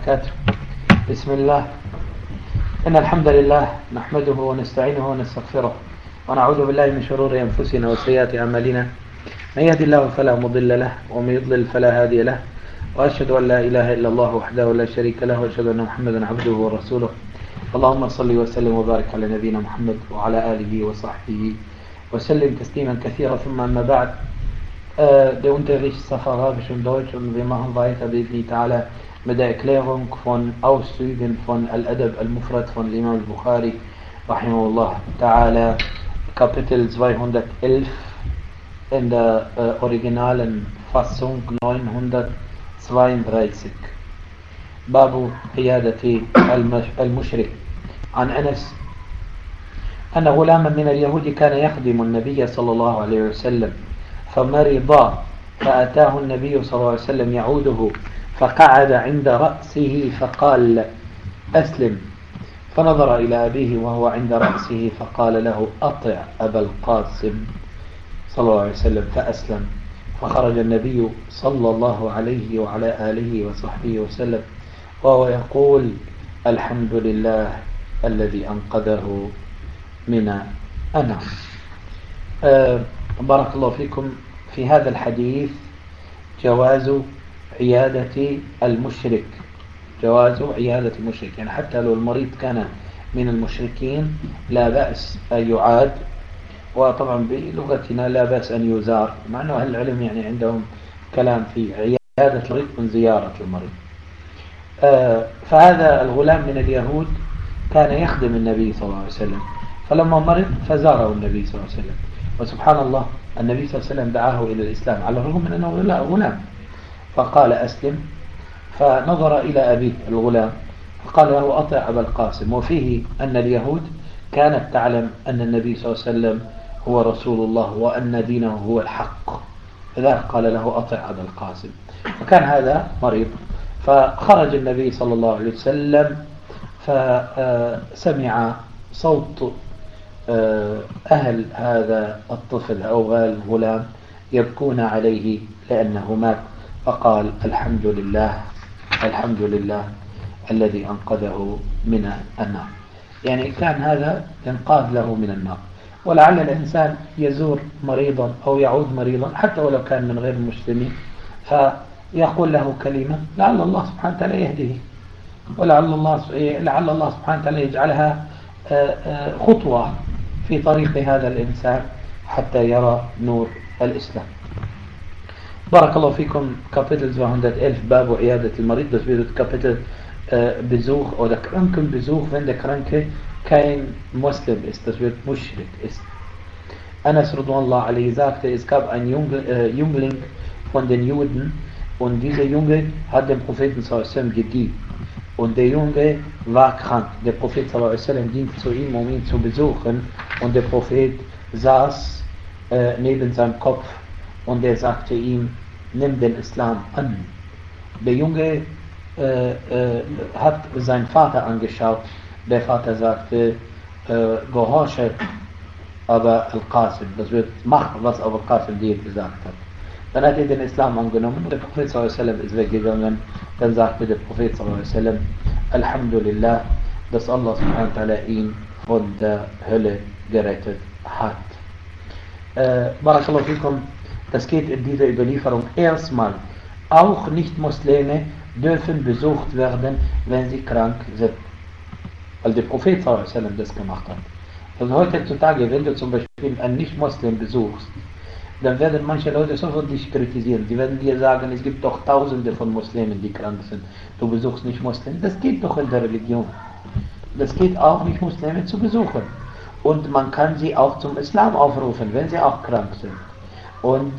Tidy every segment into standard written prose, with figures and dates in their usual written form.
وبركاته. بسم الله. إن الحمد لله نحمده ونستعينه ونستغفره ونعوذ بالله من شرور أنفسنا وسيئات أعمالنا. من يهد الله فلا مضل له ومن يضلل فلا هادي له، وأشهد أن لا إله إلا الله وحده لا شريك له، وأشهد أن محمدا عبده ورسوله. اللهم صل وسلم وبارك على نبينا محمد وعلى آله وصحبه وسلم تسليما كثيرا. ثم أما بعد. Der Unterricht Arabisch und Deutsch, und wir machen weiter bi'idhni ta'ala mit der Erklärung von Auszügen von Al-Adab al-Mufrad von Imam al-Bukhari rahimahullah ta'ala, Kapitel 211 in der originalen Fassung 932. Babu Qiyadati al-Mushrik. An Anas أن غلاما من اليهود كان يخدم النبي صلى الله عليه وسلم فمرض، فأتاه النبي صلى الله عليه وسلم يعوده، فقعد عند رأسه فقال: أسلم. فنظر إلى أبيه وهو عند رأسه فقال له: أطع أبا القاسم صلى الله عليه وسلم، فأسلم. فخرج النبي صلى الله عليه وعلى آله وصحبه وسلم وهو يقول: الحمد لله الذي أنقذه من النار. بارك الله فيكم. في هذا الحديث جواز عيادة المشرك، جواز عيادة المشرك، يعني حتى لو المريض كان من المشركين لا بأس أن يعاد، وطبعا بلغتنا لا بأس أن يزار، مع أنه أهل العلم يعني عندهم كلام في عيادة المريض من زيارة المريض. فهذا الغلام من اليهود كان يخدم النبي صلى الله عليه وسلم، فلما مرض فزاره النبي صلى الله عليه وسلم، وسبحان الله النبي صلى الله عليه وسلم دعاه إلى الإسلام على الرغم من أنه غلام، فقال: أسلم. فنظر إلى أبيه الغلام فقال له: أطع أبا القاسم. وفيه أن اليهود كانت تعلم أن النبي صلى الله عليه وسلم هو رسول الله وأن دينه هو الحق، لذلك قال له: أطع أبا القاسم. فكان هذا مريض، فخرج النبي صلى الله عليه وسلم فسمع صوت أهل هذا الطفل أو الغلام يبكون عليه لأنه مات، فقال: الحمد لله الحمد لله الذي أنقذه من النار. يعني كان هذا إنقاذ له من النار. ولعل الإنسان يزور مريضا أو يعود مريضا حتى ولو كان من غير المسلمين، فيقول له كلمة لعل الله سبحانه وتعالى يهديه، ولعل الله سبحانه وتعالى يجعلها خطوة في طريق هذا الإنسان حتى يرى نور الإسلام. بارك الله فيكم. Kapitel 211, Babu Iyadat al-Marid. Das wird Kapitel Besuch oder Krankenbesuch, wenn der Kranke kein Muslim ist, das wird Mushrik ist. Anas radhiyallahu anhu sagte, es gab einen Jüngling von den Juden, und dieser Junge hat dem Propheten sallallahu alaihi wasallam gedient. Und der Junge war krank. Der Prophet sallallahu alaihi wasallam ging zu ihm, um ihn zu besuchen, und der Prophet saß neben seinem Kopf, und er sagte ihm: Nimm den Islam an. Der Junge hat seinen Vater angeschaut. Der Vater sagte: Gehorche Aba al-Qasim, das wird machen, was Aba al-Qasim dir gesagt hat. Dann hat er den Islam angenommen, und der Prophet sallallahu alaihi wasallam ist weggegangen. Dann sagte der Prophet sallallahu alaihi wasallam: Alhamdulillah, dass Allah subhanahu wa ta'ala ihn von der Hölle gerettet hat. Barakallahu fikum. Das geht in dieser Überlieferung erstmal. Auch Nicht-Muslime dürfen besucht werden, wenn sie krank sind, weil der Prophet sallallahu alaihi wasallam das gemacht hat. Also heutzutage, wenn du zum Beispiel einen Nicht-Muslim besuchst, dann werden manche Leute sofort dich kritisieren. Sie werden dir sagen, es gibt doch Tausende von Muslimen, die krank sind. Du besuchst nicht Muslimen. Das geht doch in der Religion. Das geht auch nicht, Muslime zu besuchen. Und man kann sie auch zum Islam aufrufen, wenn sie auch krank sind. Und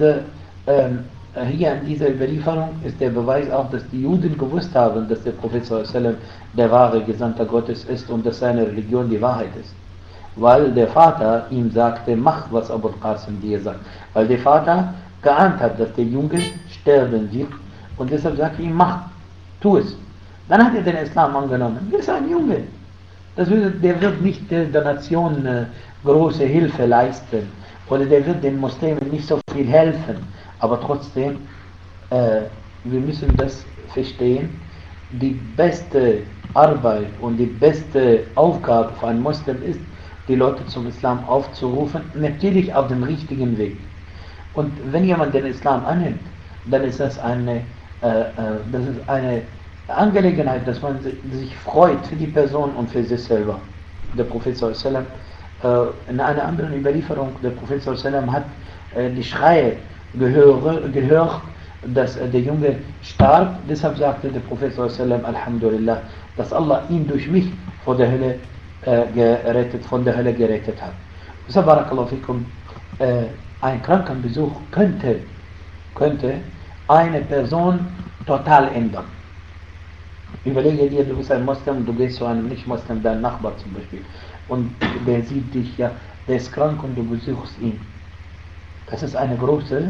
hier in dieser Überlieferung ist der Beweis auch, dass die Juden gewusst haben, dass der Prophet sallallahu alaihi wasallam der wahre Gesandter Gottes ist und dass seine Religion die Wahrheit ist. Weil der Vater ihm sagte: Mach, was Abu al-Qasim dir sagt. Weil der Vater geahnt hat, dass der Junge sterben wird, und deshalb sagte ihm: Mach, tu es. Dann hat er den Islam angenommen. Er ist ein Junge. Der wird nicht der Nation große Hilfe leisten, oder der wird den Muslimen nicht so viel helfen. Aber trotzdem, wir müssen das verstehen, die beste Arbeit und die beste Aufgabe für einen Muslim ist, die Leute zum Islam aufzurufen, natürlich auf dem richtigen Weg. Und wenn jemand den Islam annimmt, dann ist das ist eine Angelegenheit, dass man sich freut für die Person und für sich selber. Der Prophet sallam, in einer anderen Überlieferung, der Prophet sallam hat die Schreie gehört, dass der Junge starb. Deshalb sagte der Prophet sallam, Alhamdulillah, dass Allah ihn durch mich von der Hölle gerettet hat. Deshalb, barakallahu fikum, ein Krankenbesuch könnte eine Person total ändern. Überlege dir, du bist ein Muslim, du gehst zu einem Nicht-Muslim, dein Nachbar zum Beispiel, und der sieht dich, ja, der ist krank und du besuchst ihn. Das ist eine große,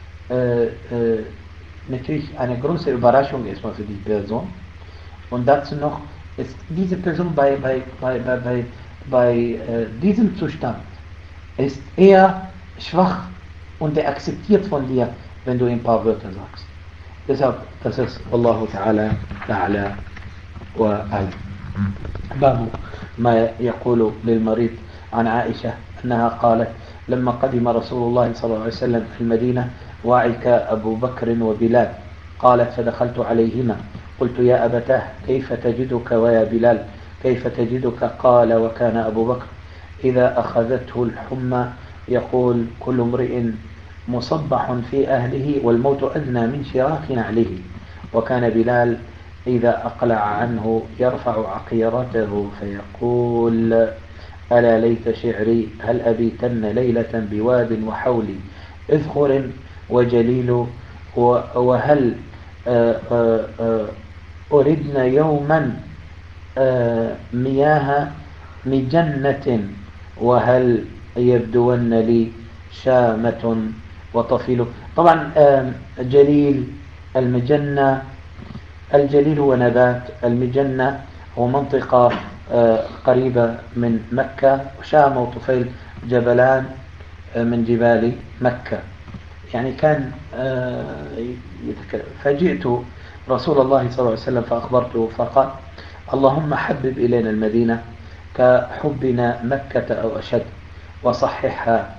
natürlich eine große Überraschung erstmal für die Person. Und dazu noch ist diese Person bei diesem Zustand ist eher schwach und er akzeptiert von dir, wenn du ein paar Wörter sagst. Deshalb, das ist Wallahu ta'ala a'la wa a'lam. باب ما يقول للمريض عن عائشة أنها قالت لما قدم رسول الله صلى الله عليه وسلم في المدينة وعك أبو بكر وبلال قالت فدخلت عليهما قلت يا أبتاه كيف تجدك ويا بلال كيف تجدك قال وكان أبو بكر إذا أخذته الحمى يقول كل امرئ مصبح في أهله والموت أدنى من شراك نعله وكان بلال إذا أقلع عنه يرفع عقيرته فيقول ألا ليت شعري هل أبيتن ليلة بواد وحولي إذخر وجليل وهل أردنا يوما مياه مجنة وهل يبدون لي شامة وطفيل. طبعا جليل المجنة، الجليل هو نبات، المجنة هو منطقة قريبة من مكة، وشام وطفيل جبلان من جبال مكة. يعني كان فجئت رسول الله صلى الله عليه وسلم فأخبرته فقال اللهم حبب إلينا المدينة كحبنا مكة أو أشد وصححها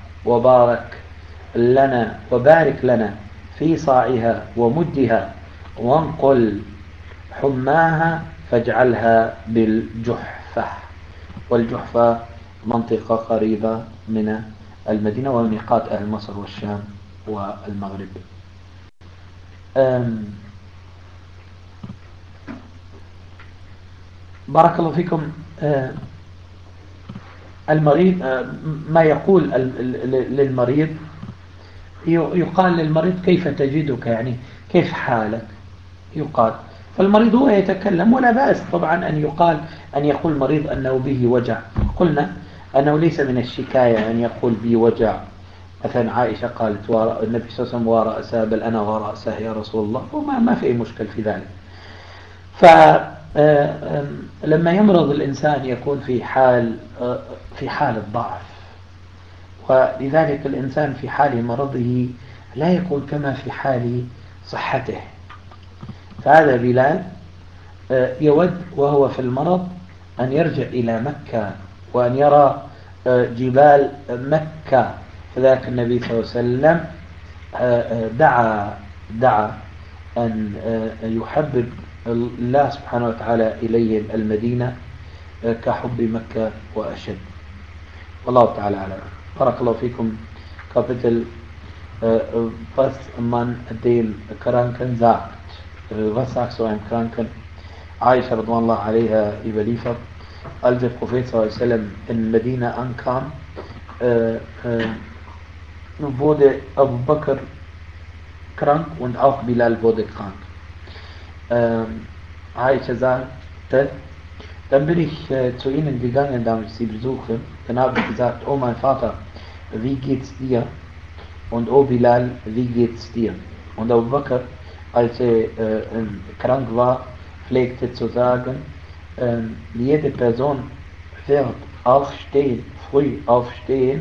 وبارك لنا في صاعها ومدها وانقل حماها فاجعلها بالجحفة. والجحفة منطقة قريبة من المدينة وميقات أهل مصر والشام والمغرب. بارك الله فيكم. المريض ما يقول للمريض، يقال للمريض كيف تجدك، يعني كيف حالك يقال. فالمريض هو يتكلم ولا بأس طبعا أن يقول المريض أنه به وجع. قلنا أنه ليس من الشكاية أن يقول بي وجع. مثلا عائشة قالت النبي صلى الله عليه وسلم ورأسه، بل أنا ورأسه يا رسول الله، وما في أي مشكل في ذلك. فلما يمرض الإنسان يكون في حال الضعف، ولذلك الإنسان في حال مرضه لا يكون كما في حال صحته. فهذا بلال يود وهو في المرض أن يرجع إلى مكة وأن يرى جبال مكة. فذلك النبي صلى الله عليه وسلم دعا أن يحبب الله سبحانه وتعالى إليهم المدينة كحب مكة وأشد. والله تعالى أعلم. بارك الله فيكم. Kapitel was man dem Kranken sagt. Was sagst du einem Kranken? Aisha radhiyallahu anha überliefert, als der Prophet sallallahu alaihi wasallam in Medina ankam, wurde Abu Bakr krank und auch Bilal wurde krank. Aisha sagte, dann bin ich zu ihnen gegangen, damit ich sie besuche. Dann habe ich gesagt, oh mein Vater, wie geht's dir? Und oh Bilal, wie geht's dir? Und Abu Bakr, als er krank war, pflegte zu sagen, jede Person wird früh aufstehen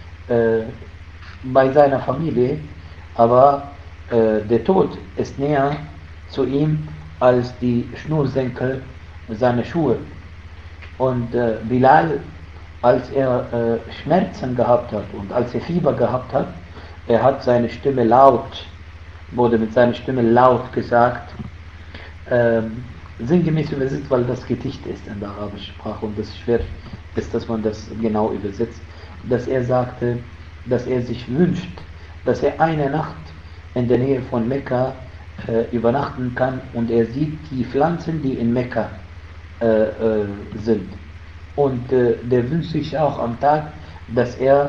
bei seiner Familie, aber der Tod ist näher zu ihm als die Schnürsenkel seiner Schuhe. Und Bilal, als er Schmerzen gehabt hat und als er Fieber gehabt hat, er hat seine Stimme laut, wurde mit seiner Stimme laut gesagt, sinngemäß übersetzt, weil das Gedicht ist in der arabischen Sprache und es schwer ist, dass man das genau übersetzt, dass er sagte, dass er sich wünscht, dass er eine Nacht in der Nähe von Mekka übernachten kann und er sieht die Pflanzen, die in Mekka sind. Und der wünscht sich auch am Tag, dass er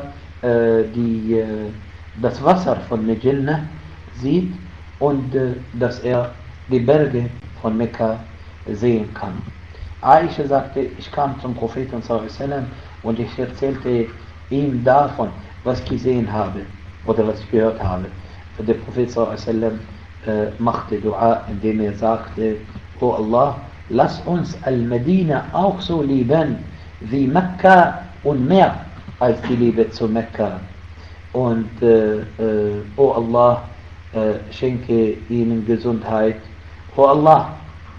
das Wasser von Medina sieht und dass er die Berge von Mekka sehen kann. Aisha sagte, ich kam zum Propheten sallam und ich erzählte ihm davon, was ich gesehen habe oder was ich gehört habe. Der Prophet sallam machte Dua, indem er sagte, O Allah, lass uns Al-Medina auch so lieben wie Mekka und mehr als die Liebe zu Mekka. Und O Allah, schenke ihnen Gesundheit. O Allah,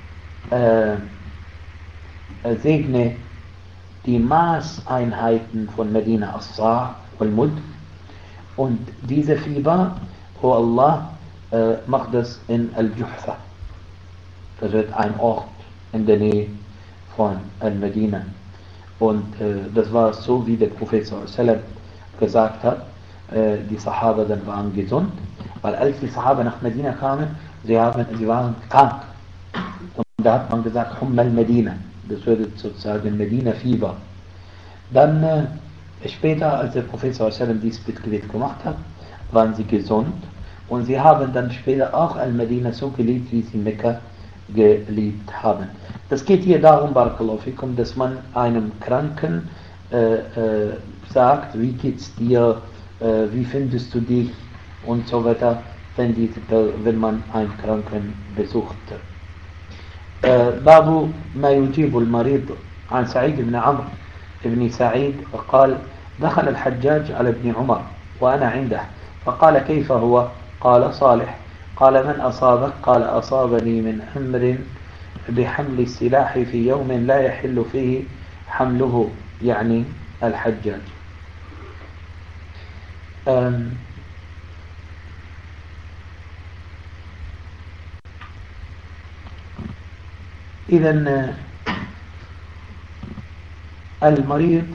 segne die Maßeinheiten von Medina as-Sa' wal-Mud und diese Fieber, O Allah, mach das in Al-Juhfa. Das wird ein Ort in der Nähe von Al-Medina. Und das war so, wie der Prophet sallam gesagt hat. Die Sahaba dann waren gesund, weil als die Sahaba nach Medina kamen, sie waren krank. Und da hat man gesagt, Hummal Medina. Das würde sozusagen Medina-Fieber. Dann später, als der Prophet sallam dies Bittgebet gemacht hat, waren sie gesund und sie haben dann später auch Al-Medina so geliebt, wie sie Mekka geliebt haben. Das geht hier darum, Barakallahu fikum, dass man einem Kranken sagt, wie geht's dir, wie findest du dich und so weiter, wenn man einen Kranken besucht. باب ما يجيب المريض عن سعيد بن عمرو بن سعيد قال دخل الحجاج على ابن عمر وأنا عنده فقال كيف هو؟ قال صالح. قال من أصابك؟ قال أصابني من أمر بحمل السلاح في يوم لا يحل فيه حمله، يعني الحجاج. إذن المريض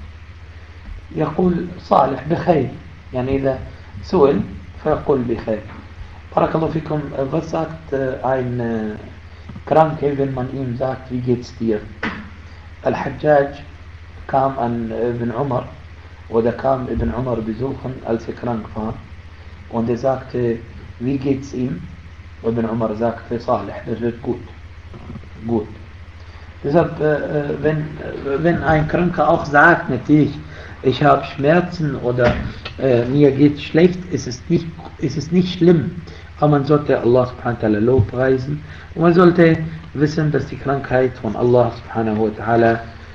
يقول صالح بخير، يعني إذا سئل فيقول بخير. بارك الله فيكم. Was sagt ein Kranke, wenn man ihm sagt, wie geht's dir? Al-Hajjaj kam an Ibn Umar oder kam Ibn Umar besuchen, als er krank war, und er sagte, wie geht's ihm? Ibn Umar sagte, Salih, das wird gut. Gut. Deshalb, wenn ein Kranker auch sagt, natürlich, ich habe Schmerzen oder mir geht es schlecht, ist es nicht schlimm. Aber man sollte Allah subhanahu wa ta'ala lobpreisen und man sollte wissen, dass die Krankheit von Allah subhanahu wa ta'ala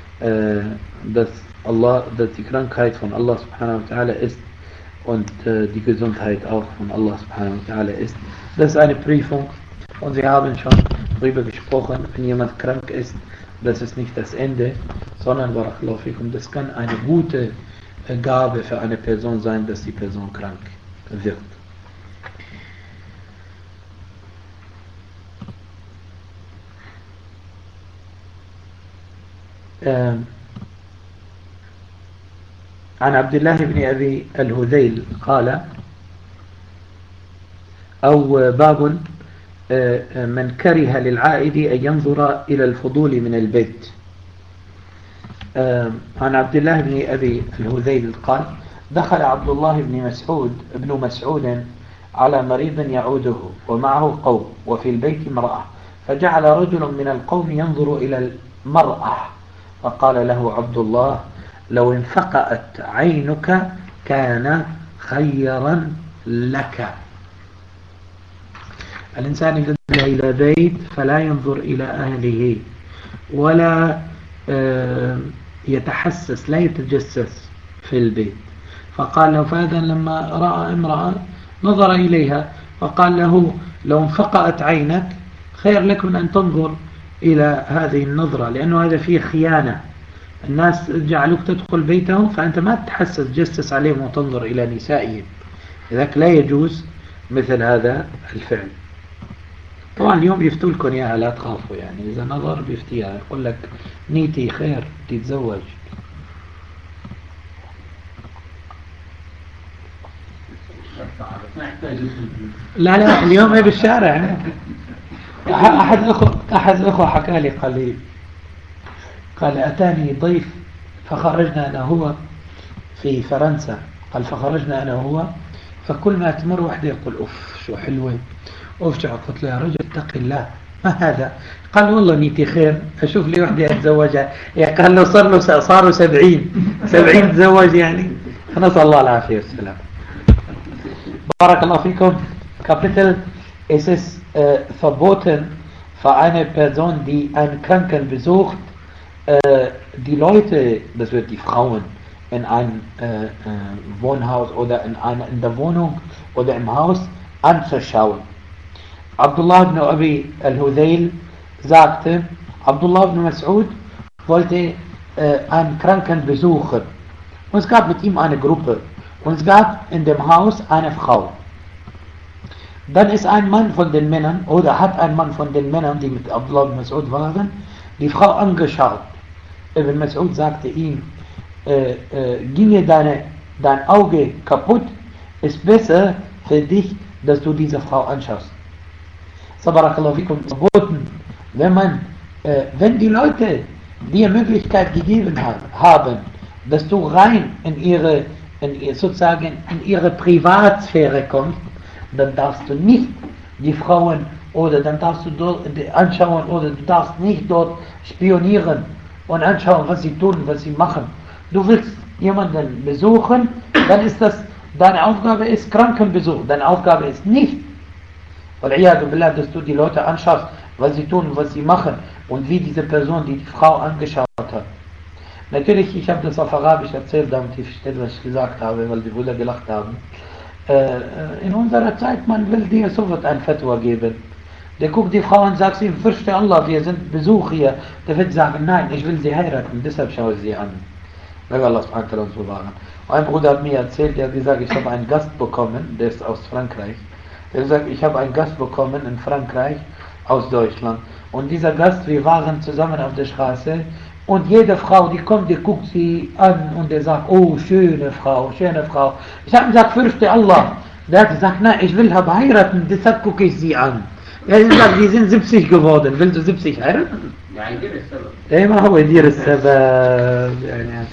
dass die Krankheit von Allah subhanahu wa ta'ala ist und die Gesundheit auch von Allah subhanahu wa ta'ala ist. Das ist eine Prüfung und Sie haben schon darüber gesprochen, wenn jemand krank ist, das ist nicht das Ende, sondern barakallahu fikum, das kann eine gute Gabe für eine Person sein, dass die Person krank wird. عن عبد الله بن أبي الهذيل قال أو باب من كره للعائد أن ينظر إلى الفضول من البيت. عن عبد الله بن أبي الهذيل قال دخل عبد الله بن مسعود على مريض يعوده ومعه قوم وفي البيت امرأة، فجعل رجل من القوم ينظر إلى المرأة فقال له عبد الله لو انفقأت عينك كان خيرا لك. الإنسان إذا دخل إلى بيت فلا ينظر إلى أهله ولا يتحسس، لا يتجسس في البيت. فقال له فهذا لما رأى امرأة نظر إليها فقال له لو انفقأت عينك خير لك من أن تنظر إلى هذه النظرة، لأنه هذا فيه خيانة. الناس جعلوك تدخل بيتهم فأنت ما تحسس تجسس عليهم وتنظر إلى نسائهم، لذلك لا يجوز مثل هذا الفعل. طبعا اليوم يفتوا لكم إياها لا تخافوا، يعني إذا نظر بيفتيها يقول لك نيتي خير تتزوج. لا لا اليوم هي بالشارع. أحد الأخوة حكى لي قال أتاني ضيف فخرجنا أنا هو في فرنسا، قال فخرجنا أنا هو فكل ما تمر وحده يقول أوف شو حلوة أوف شو. قلت له يا رجل اتق الله ما هذا؟ قال والله نيتي خير أشوف لي وحده أتزوجها. قال له صاروا 70 تزوج يعني. فنسأل الله العافية والسلام. بارك الله فيكم. Kapitel, es ist verboten für eine Person, die einen Kranken besucht, die Leute, das wird die Frauen, in einem Wohnhaus oder in der Wohnung oder im Haus anzuschauen. Abdullah ibn Abi al-Hudayl sagte, Abdullah ibn Mas'ud wollte einen Kranken besuchen. Und es gab mit ihm eine Gruppe. Und es gab in dem Haus eine Frau. Dann ist ein Mann von den Männern, oder hat ein Mann von den Männern, die mit Abdullah ibn Mas'ud waren, die Frau angeschaut. Ibn Mas'ud sagte ihm, ginge dein Auge kaputt, ist besser für dich, dass du diese Frau anschaust. Sabarakallahu fikum, verboten, wenn die Leute dir Möglichkeit gegeben haben, dass du rein in ihre Privatsphäre kommst, dann darfst du nicht die Frauen oder dann darfst du dort anschauen oder du darfst nicht dort spionieren und anschauen, was sie tun, was sie machen. Du willst jemanden besuchen, dann ist das, deine Aufgabe ist Krankenbesuch, deine Aufgabe ist nicht, dass du die Leute anschaust, was sie tun, was sie machen und wie diese Person, die Frau angeschaut hat. Natürlich, ich habe das auf Arabisch erzählt, damit ihr versteht, was ich gesagt habe, weil die Brüder gelacht haben. In unserer Zeit, man will dir sofort ein Fatwa geben. Der guckt die Frau und sagt ihm, fürchte Allah, wir sind Besuch hier. Der wird sagen, nein, ich will sie heiraten, deshalb schaue ich sie an. Möge Allah subhanahu wa ta'ala uns bewahren. Ein Bruder hat mir erzählt, der hat gesagt, ich habe einen Gast bekommen, der ist aus Frankreich. Der hat gesagt, ich habe einen Gast bekommen in Frankreich aus Deutschland. Und dieser Gast, wir waren zusammen auf der Straße und jede Frau, die kommt, die guckt sie an und der sagt, oh, schöne Frau, schöne Frau. Ich habe gesagt, fürchte Allah. Der hat gesagt, nein, ich will heiraten, deshalb gucke ich sie an. Er hat gesagt, die sind 70 geworden, willst du 70 heiraten? يعني دير السبب. ايه ما هو يدير السبب يعني.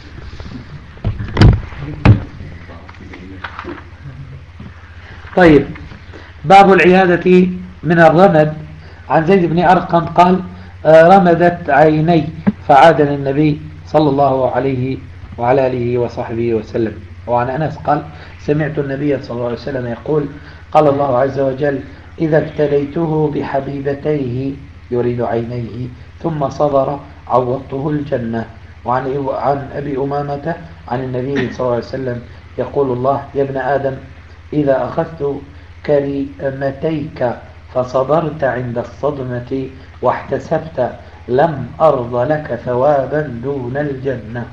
طيب باب العيادة من الرمد. عن زيد بن أرقم قال رمدت عيني فعاد للنبي صلى الله عليه وعلى آله وصحبه وسلم. وعن أنس قال سمعت النبي صلى الله عليه وسلم يقول قال الله عز وجل إذا ابتليته بحبيبتيه يريد عينيه ثم صبر عوضته الجنة. وعن أبي أمامة عن النبي صلى الله عليه وسلم يقول الله يا ابن آدم إذا أخذت كريمتيك فصبرت عند الصدمة واحتسبت لم أرض لك ثوابا دون الجنة.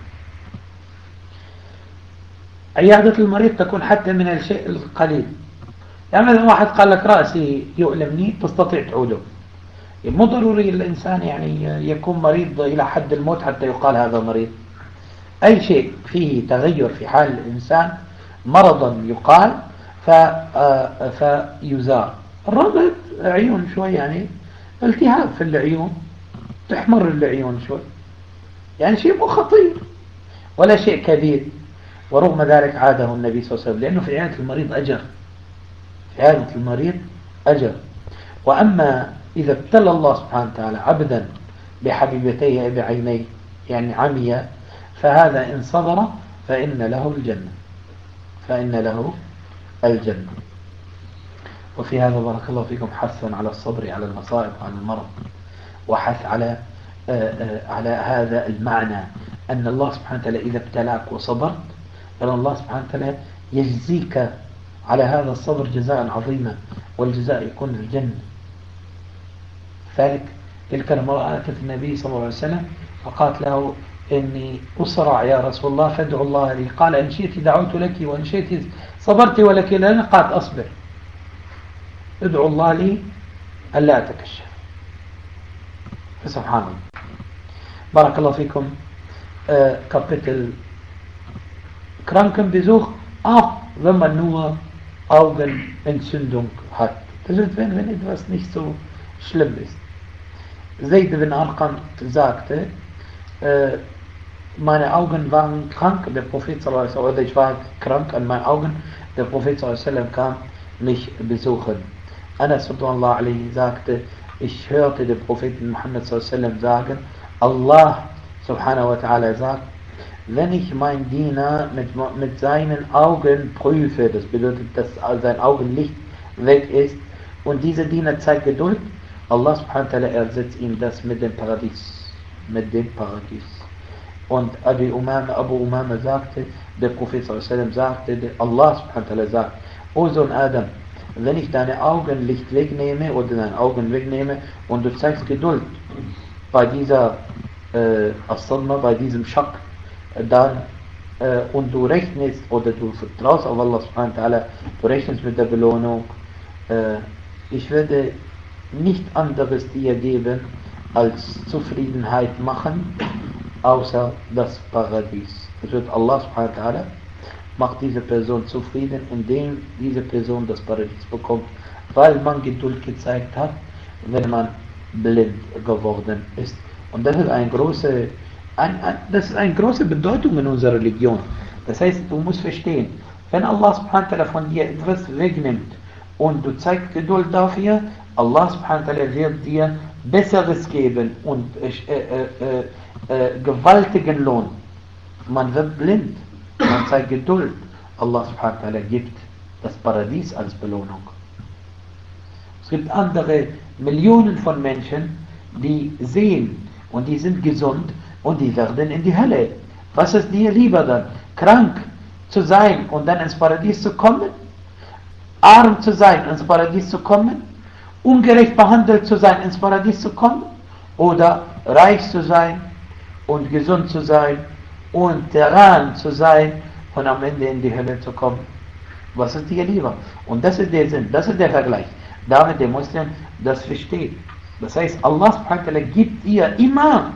عيادة المريض تكون حتى من الشيء القليل. يعني مثلا واحد قال لك رأسي يؤلمني تستطيع تعوده. مو ضروري الإنسان يعني يكون مريض إلى حد الموت حتى يقال هذا مريض. أي شيء فيه تغير في حال الإنسان مرضا يقال فيزار. الرمد عيون شوي يعني التهاب في العيون تحمر العيون شوي يعني شيء مو خطير ولا شيء كبير. ورغم ذلك عاده النبي صلى الله عليه وسلم لأنه في عيادة المريض أجر. في عيادة المريض أجر. وأما إذا ابتلى الله سبحانه وتعالى عبدا بحبيبتيه بعينيه يعني عميا فهذا إن صبر فإن له الجنة. فإن له الجنة. وفي هذا بارك الله فيكم حثا على الصبر على المصائب وعلى المرض وحث على هذا المعنى أن الله سبحانه وتعالى إذا ابتلاك وصبرت فإن الله سبحانه وتعالى يجزيك على هذا الصبر جزاء عظيما والجزاء يكون الجنة. ذلك تلك المرأة أتت النبي صلى الله عليه وسلم فقالت له إني أسرع يا رسول الله فادعو الله لي. قال إن شئت دعوت لك وإن شئت صبرت ولك لنا. قالت أصبر، ادعو الله لي ألا أتكشف. فسبحان الله. بارك الله فيكم. Kapitel Krankenbesuch, auch wenn man nur Augenentzündung hat. Das ist, wenn etwas nicht so schlimm ist. Zayd bin Arqam sagte, meine Augen waren krank, der Prophet sallallahu alaihi wasallam, oder ich war krank an meinen Augen, der Prophet sallallahu alaihi wasallam kam mich besuchen. Anas sallallahu alaihi sagte, ich hörte den Propheten Muhammad sallallahu alaihi wasallam sagen, Allah subhanahu wa ta'ala sagt, wenn ich meinen Diener mit seinen Augen prüfe, das bedeutet, dass sein Augenlicht weg ist, und dieser Diener zeigt Geduld, Allah subhanahu wa ta'ala ersetzt ihm das mit dem Paradies. Mit dem Paradies. Und Abu Umama sagte, der Prophet sallallahu alaihi wasallam sagte, Allah subhanahu wa ta'ala sagt, O Sohn Adam, wenn ich deine Augenlicht wegnehme oder deine Augen wegnehme und du zeigst Geduld bei dieser As-Sadma, bei diesem Schock, dann und du rechnest oder du vertraust auf Allah subhanahu wa ta'ala, du rechnest mit der Belohnung, ich werde nicht anderes dir geben als Zufriedenheit machen, außer das Paradies. Das wird Allah subhanahu wa ta'ala macht diese Person zufrieden, indem diese Person das Paradies bekommt, weil man Geduld gezeigt hat, wenn man blind geworden ist. Und das ist eine große Bedeutung in unserer Religion. Das heißt, du musst verstehen, wenn Allah subhanahu wa ta'ala von dir etwas wegnimmt und du zeigst Geduld dafür, Allah subhanahu wa ta'ala wird dir Besseres geben und gewaltigen Lohn. Man wird blind, man zeigt Geduld. Allah subhanahu wa ta'ala gibt das Paradies als Belohnung. Es gibt andere Millionen von Menschen, die sehen und die sind gesund und die werden in die Hölle. Was ist dir lieber dann? Krank zu sein und dann ins Paradies zu kommen? Arm zu sein, ins Paradies zu kommen? Ungerecht behandelt zu sein, ins Paradies zu kommen? Oder reich zu sein und gesund zu sein und daran zu sein und am Ende in die Hölle zu kommen? Was ist dir lieber? Und das ist der Sinn, das ist der Vergleich. Damit der Muslim das versteht. Das heißt, Allah subhanahu wa ta'ala gibt dir immer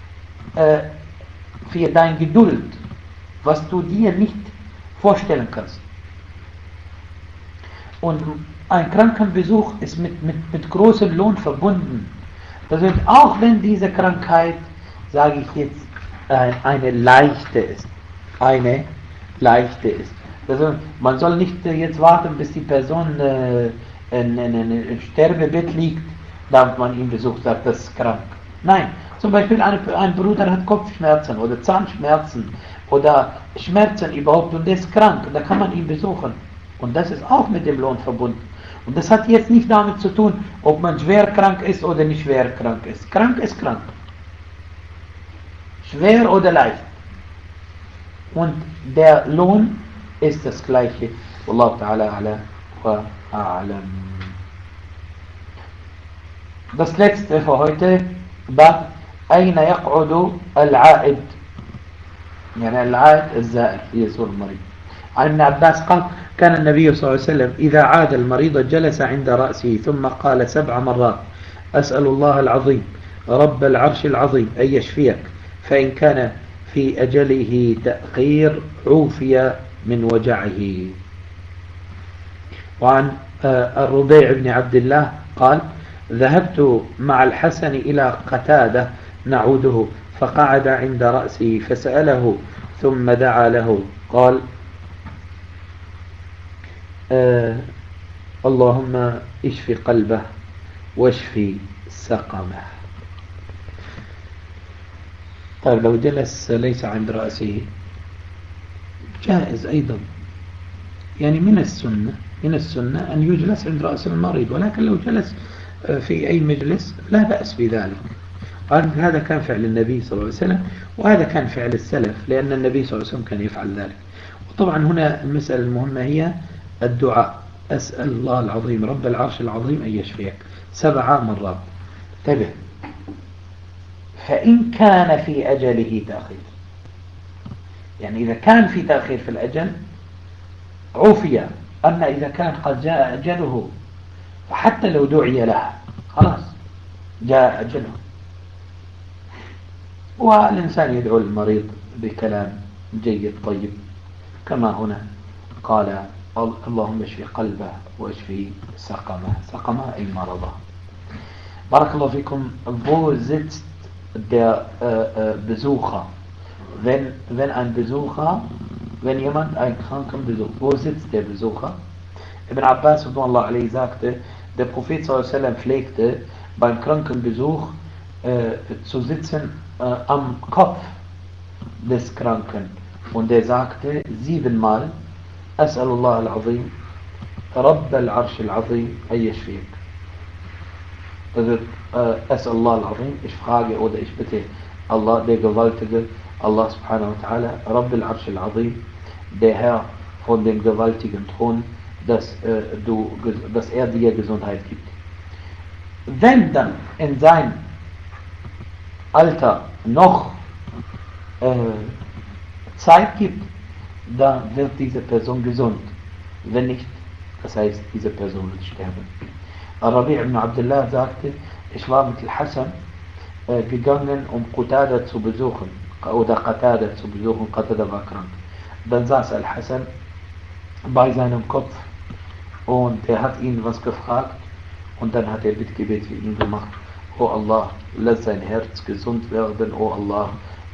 für dein Geduld, was du dir nicht vorstellen kannst. Und ein Krankenbesuch ist mit großem Lohn verbunden. Das heißt, auch wenn diese Krankheit, sage ich jetzt, eine leichte ist. Eine leichte ist. Also man soll nicht jetzt warten, bis die Person im Sterbebett liegt, damit man ihn besucht, sagt, das ist krank. Nein, zum Beispiel ein Bruder hat Kopfschmerzen oder Zahnschmerzen oder Schmerzen überhaupt und der ist krank, da kann man ihn besuchen. Und das ist auch mit dem Lohn verbunden. Und das hat jetzt nicht damit zu tun, ob man schwer krank ist oder nicht schwer krank ist. Krank ist krank. Schwer oder leicht. Und der Lohn ist das gleiche. Wallahu ta'ala ala wa a'lam. Das letzte für heute. Bab أين يقعد العائد يعني العائد الزائر يزور المريض. عن ابن عباس قال كان النبي صلى الله عليه وسلم إذا عاد المريض جلس عند رأسه ثم قال 7 مرات أسأل الله العظيم رب العرش العظيم أن يشفيك فإن كان في أجله تأخير عوفي من وجعه. وعن الربيع بن عبد الله قال ذهبت مع الحسن إلى قتادة نعوده فقعد عند رأسه فسأله ثم دعا له قال اللهم اشفي قلبه واشفي سقمه. طيب لو جلس ليس عند رأسه جائز أيضا، يعني من السنة أن يجلس عند رأس المريض، ولكن لو جلس في أي مجلس لا بأس بذلك. هذا كان فعل النبي صلى الله عليه وسلم وهذا كان فعل السلف، لأن النبي صلى الله عليه وسلم كان يفعل ذلك. وطبعا هنا المسألة المهمة هي الدعاء، أسأل الله العظيم رب العرش العظيم أن يشفيك 7 مرات. انتبه. فإن كان في أجله تأخير، يعني إذا كان في تأخير في الأجل عفي. أما إذا كان قد جاء أجله فحتى لو دعي لها خلاص جاء أجله. والإنسان يدعو المريض بكلام جيد طيب، كما هنا قال اللهم اشفي قلبه واشفي سقمه أي مرضه. بارك الله فيكم. Wo sitzt der Besucher? Wenn ein Besucher, wenn jemand einen Kranken besucht, wo sitzt der Besucher? Ibn Abbas sagte, der Prophet sallallahu pflegte beim Krankenbesuch zu sitzen am Kopf des Kranken, und er sagte 7-mal As'alullah al-Azim Rabb al-Arsh al-Azim ay yashfik. Also As'alullah al-Azim, ich frage oder ich bitte Allah, der Gewaltige, Allah subhanahu wa ta'ala, Rabb al-Arsh al-Azim, der Herr von dem gewaltigen Thron, dass er dir Gesundheit gibt. Wenn dann in sein Alter noch Zeit gibt, dann wird diese Person gesund. Wenn nicht, das heißt, diese Person wird sterben. Rabi' ibn Abdullah sagte, ich war mit Al-Hassan gegangen, um Qatada zu besuchen, oder Qatada zu besuchen. Qatada war krank. Dann saß Al-Hassan bei seinem Kopf und er hat ihn was gefragt, und dann hat er Bittgebet für ihn gemacht. Oh Allah, lass sein Herz gesund werden. Oh Allah,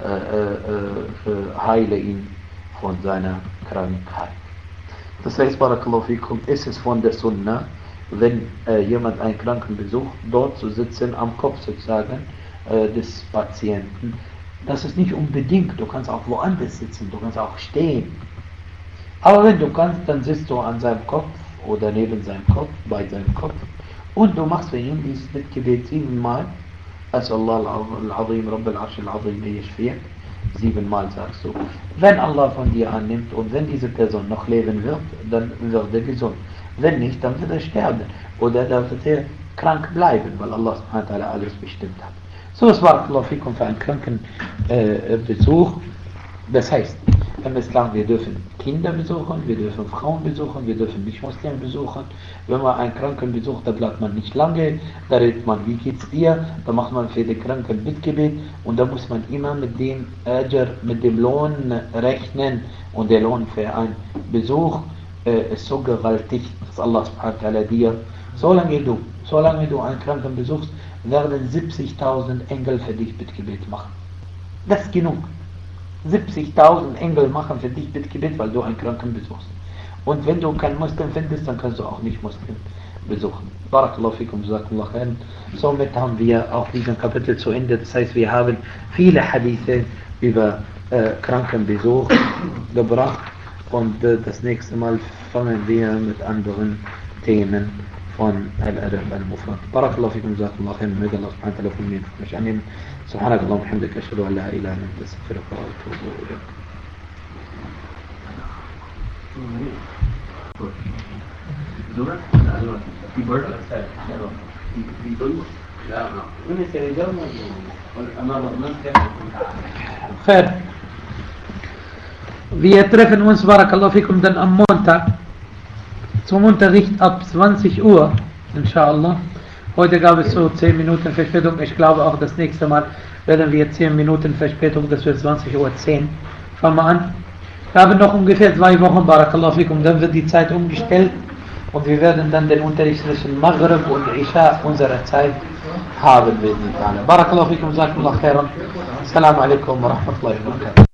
heile ihn von seiner Krankheit. Das heißt, Barakallahu fikum, ist es von der Sunnah, wenn jemand einen Kranken besucht, dort zu sitzen, am Kopf sozusagen des Patienten. Das ist nicht unbedingt, du kannst auch woanders sitzen, du kannst auch stehen. Aber wenn du kannst, dann sitzt du an seinem Kopf oder neben seinem Kopf, bei seinem Kopf, und du machst für ihn dieses Bittgebet 7-mal. As'Allah al-Azim, Rabb al-Arsh al-Azim, yashfik. 7-mal sagst du. Wenn Allah von dir annimmt und wenn diese Person noch leben wird, dann wird er gesund. Wenn nicht, dann wird er sterben. Oder dann wird er krank bleiben, weil Allah subhanahu wa ta'ala alles bestimmt hat. So, es war Allah fikum für einen Krankenbesuch. Das heißt, im Islam, wir dürfen Kinder besuchen, wir dürfen Frauen besuchen, wir dürfen Nicht-Muslimen besuchen. Wenn man einen Kranken besucht, da bleibt man nicht lange, da redet man, wie geht's dir, da macht man für den Kranken Bittgebet, und da muss man immer mit dem Ajr, mit dem Lohn rechnen, und der Lohn für einen Besuch ist so gewaltig, dass Allah subhanahu wa ta'ala dir, solange du einen Kranken besuchst, werden 70.000 Engel für dich Bittgebet machen. Das ist genug. 70.000 Engel machen für dich Bittgebet, weil du einen Kranken besuchst. Und wenn du keinen Muslim findest, dann kannst du auch nicht Muslim besuchen. Barakallahu fikum, jazakumullah khairan. Somit haben wir auch diesen Kapitel zu Ende. Das heißt, wir haben viele Hadithe über Krankenbesuch gebracht, und das nächste Mal fangen wir mit anderen Themen von Al-Adab al-Mufrad. Barakallahu fikum, jazakumullah khairan. Möge Allah subhanahu wa ta'ala von mir mich annehmen. سبحانك اللهم وبحمدك أشهد أن لا إله إلا أنت أستغفرك وأتوب إليك. خير. Wir treffen uns, Barakallahu fikum, dann am Montag zum Unterricht ab 20 Uhr, inshallah. Heute gab es so 10 Minuten Verspätung. Ich glaube auch das nächste Mal werden wir 10 Minuten Verspätung, das wird 20:10 Uhr. Fangen wir an. Wir haben noch ungefähr 2 Wochen, Barakallahu fikum, dann wird die Zeit umgestellt, und wir werden dann den Unterricht zwischen Maghrib und Isha unserer Zeit haben. Barakallahu fikum, jazakumullah khairan. Assalamu alaikum wa rahmatullahi wa barakatuh.